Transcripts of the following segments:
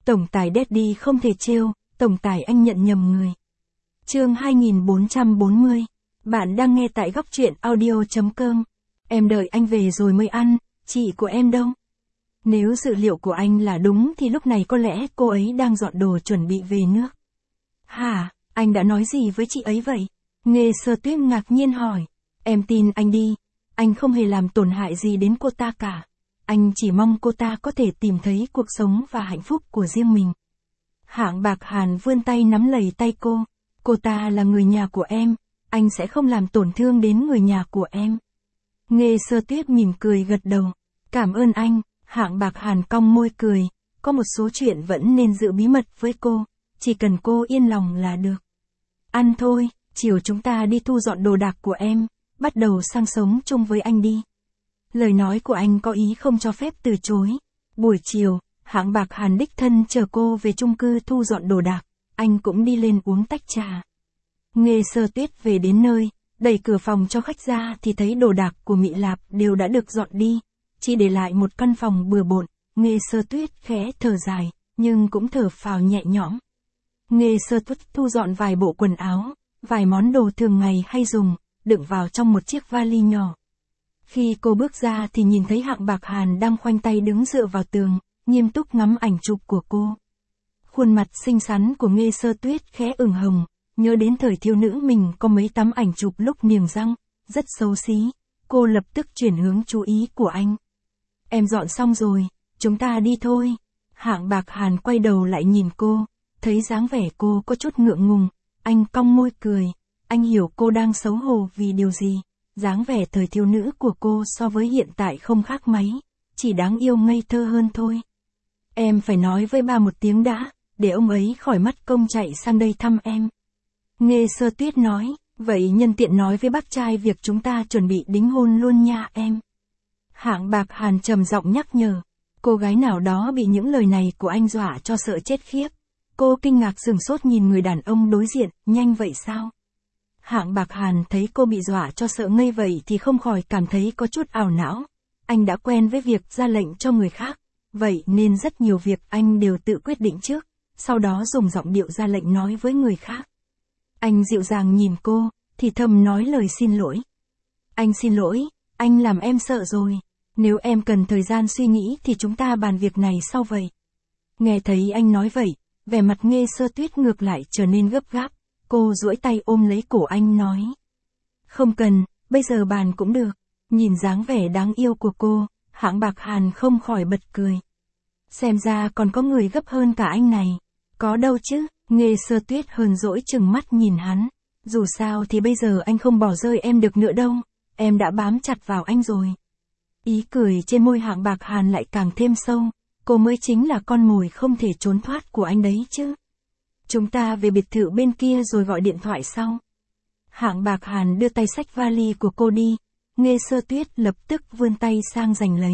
Tổng tài Daddy không thể trêu, tổng tài anh nhận nhầm người. Chương 2440. Bạn đang nghe tại góc truyện audio.com. Em đợi anh về rồi mới ăn, chị của em đâu? Nếu dữ liệu của anh là đúng thì lúc này có lẽ cô ấy đang dọn đồ chuẩn bị về nước. Hả, anh đã nói gì với chị ấy vậy? Nghe Sơ Tuyết ngạc nhiên hỏi. Em tin anh đi, anh không hề làm tổn hại gì đến cô ta cả. Anh chỉ mong cô ta có thể tìm thấy cuộc sống và hạnh phúc của riêng mình. Hạng Bạc Hàn vươn tay nắm lấy tay cô. Cô ta là người nhà của em, anh sẽ không làm tổn thương đến người nhà của em. Nghe Sơ Tuyết mỉm cười gật đầu. Cảm ơn anh. Hạng Bạc Hàn cong môi cười. Có một số chuyện vẫn nên giữ bí mật với cô, chỉ cần cô yên lòng là được. Ăn thôi, chiều chúng ta đi thu dọn đồ đạc của em, bắt đầu sang sống chung với anh đi. Lời nói của anh có ý không cho phép từ chối. Buổi chiều, Hạng Bạc Hàn đích thân chờ cô về chung cư thu dọn đồ đạc, anh cũng đi lên uống tách trà. Nghe Sơ Tuyết về đến nơi, đẩy cửa phòng cho khách ra thì thấy đồ đạc của Mị Lạp đều đã được dọn đi, chỉ để lại một căn phòng bừa bộn. Nghe Sơ Tuyết khẽ thở dài, nhưng cũng thở phào nhẹ nhõm. Nghe Sơ Tuyết thu dọn vài bộ quần áo, vài món đồ thường ngày hay dùng, đựng vào trong một chiếc vali nhỏ. Khi cô bước ra thì nhìn thấy Hạng Bạc Hàn đang khoanh tay đứng dựa vào tường, nghiêm túc ngắm ảnh chụp của cô. Khuôn mặt xinh xắn của Nghe Sơ Tuyết khẽ ửng hồng, nhớ đến thời thiếu nữ mình có mấy tấm ảnh chụp lúc niềng răng, rất xấu xí. Cô lập tức chuyển hướng chú ý của anh. Em dọn xong rồi, chúng ta đi thôi. Hạng Bạc Hàn quay đầu lại nhìn cô, thấy dáng vẻ cô có chút ngượng ngùng, anh cong môi cười. Anh hiểu cô đang xấu hổ vì điều gì. Dáng vẻ thời thiếu nữ của cô so với hiện tại không khác mấy, chỉ đáng yêu ngây thơ hơn thôi. Em phải nói với ba một tiếng đã, để ông ấy khỏi mất công chạy sang đây thăm em. Nghe Sơ Tuyết nói, vậy nhân tiện nói với bác trai việc chúng ta chuẩn bị đính hôn luôn nha em. Hạng Bạc Hàn trầm giọng nhắc nhở. Cô gái nào đó bị những lời này của anh dọa cho sợ chết khiếp. Cô kinh ngạc sửng sốt nhìn người đàn ông đối diện, nhanh vậy sao? Hạng Bạc Hàn thấy cô bị dọa cho sợ ngây vậy thì không khỏi cảm thấy có chút ảo não. Anh đã quen với việc ra lệnh cho người khác, vậy nên rất nhiều việc anh đều tự quyết định trước, sau đó dùng giọng điệu ra lệnh nói với người khác. Anh dịu dàng nhìn cô, thì thầm nói lời xin lỗi. Anh xin lỗi, anh làm em sợ rồi. Nếu em cần thời gian suy nghĩ thì chúng ta bàn việc này sau vậy. Nghe thấy anh nói vậy, vẻ mặt Nghe Sơ Tuyết ngược lại trở nên gấp gáp. Cô duỗi tay ôm lấy cổ anh nói. Không cần, bây giờ bàn cũng được. Nhìn dáng vẻ đáng yêu của cô, Hạng Bạc Hàn không khỏi bật cười. Xem ra còn có người gấp hơn cả anh này. Có đâu chứ, Nghe Sơ Tuyết hờn dỗi chừng mắt nhìn hắn. Dù sao thì bây giờ anh không bỏ rơi em được nữa đâu, em đã bám chặt vào anh rồi. Ý cười trên môi Hạng Bạc Hàn lại càng thêm sâu, cô mới chính là con mồi không thể trốn thoát của anh đấy chứ. Chúng ta về biệt thự bên kia rồi gọi điện thoại sau. Hạng Bạc Hàn đưa tay xách vali của cô đi, Nghe Sơ Tuyết lập tức vươn tay sang giành lấy.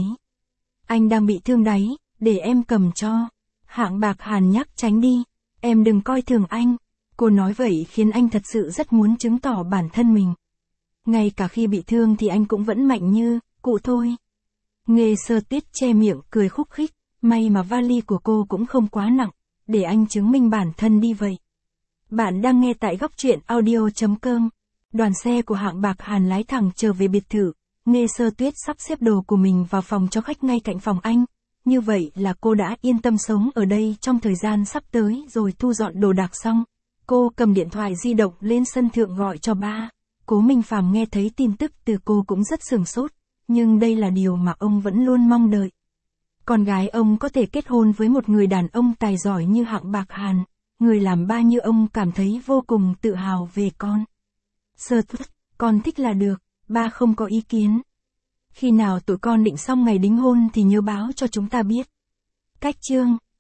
Anh đang bị thương đấy, để em cầm cho. Hạng Bạc Hàn nhắc tránh đi, em đừng coi thường anh. Cô nói vậy khiến anh thật sự rất muốn chứng tỏ bản thân mình. Ngay cả khi bị thương thì anh cũng vẫn mạnh như cụ thôi. Nghe Sơ Tuyết che miệng cười khúc khích, may mà vali của cô cũng không quá nặng, để anh chứng minh bản thân đi vậy. Bạn đang nghe tại góc truyện audio.com. Đoàn xe của Hạng Bạc Hàn lái thẳng trở về biệt thự. Nghe Sơ Tuyết sắp xếp đồ của mình vào phòng cho khách ngay cạnh phòng anh. Như vậy là cô đã yên tâm sống ở đây trong thời gian sắp tới rồi thu dọn đồ đạc xong. Cô cầm điện thoại di động lên sân thượng gọi cho ba. Cố Minh Phàm nghe thấy tin tức từ cô cũng rất sửng sốt, nhưng đây là điều mà ông vẫn luôn mong đợi. Con gái ông có thể kết hôn với một người đàn ông tài giỏi như Hạng Bạc Hàn, người làm ba như ông cảm thấy vô cùng tự hào về con. Sơ Tuyết, con thích là được, ba không có ý kiến. Khi nào tụi con định xong ngày đính hôn thì nhớ báo cho chúng ta biết. Cách chương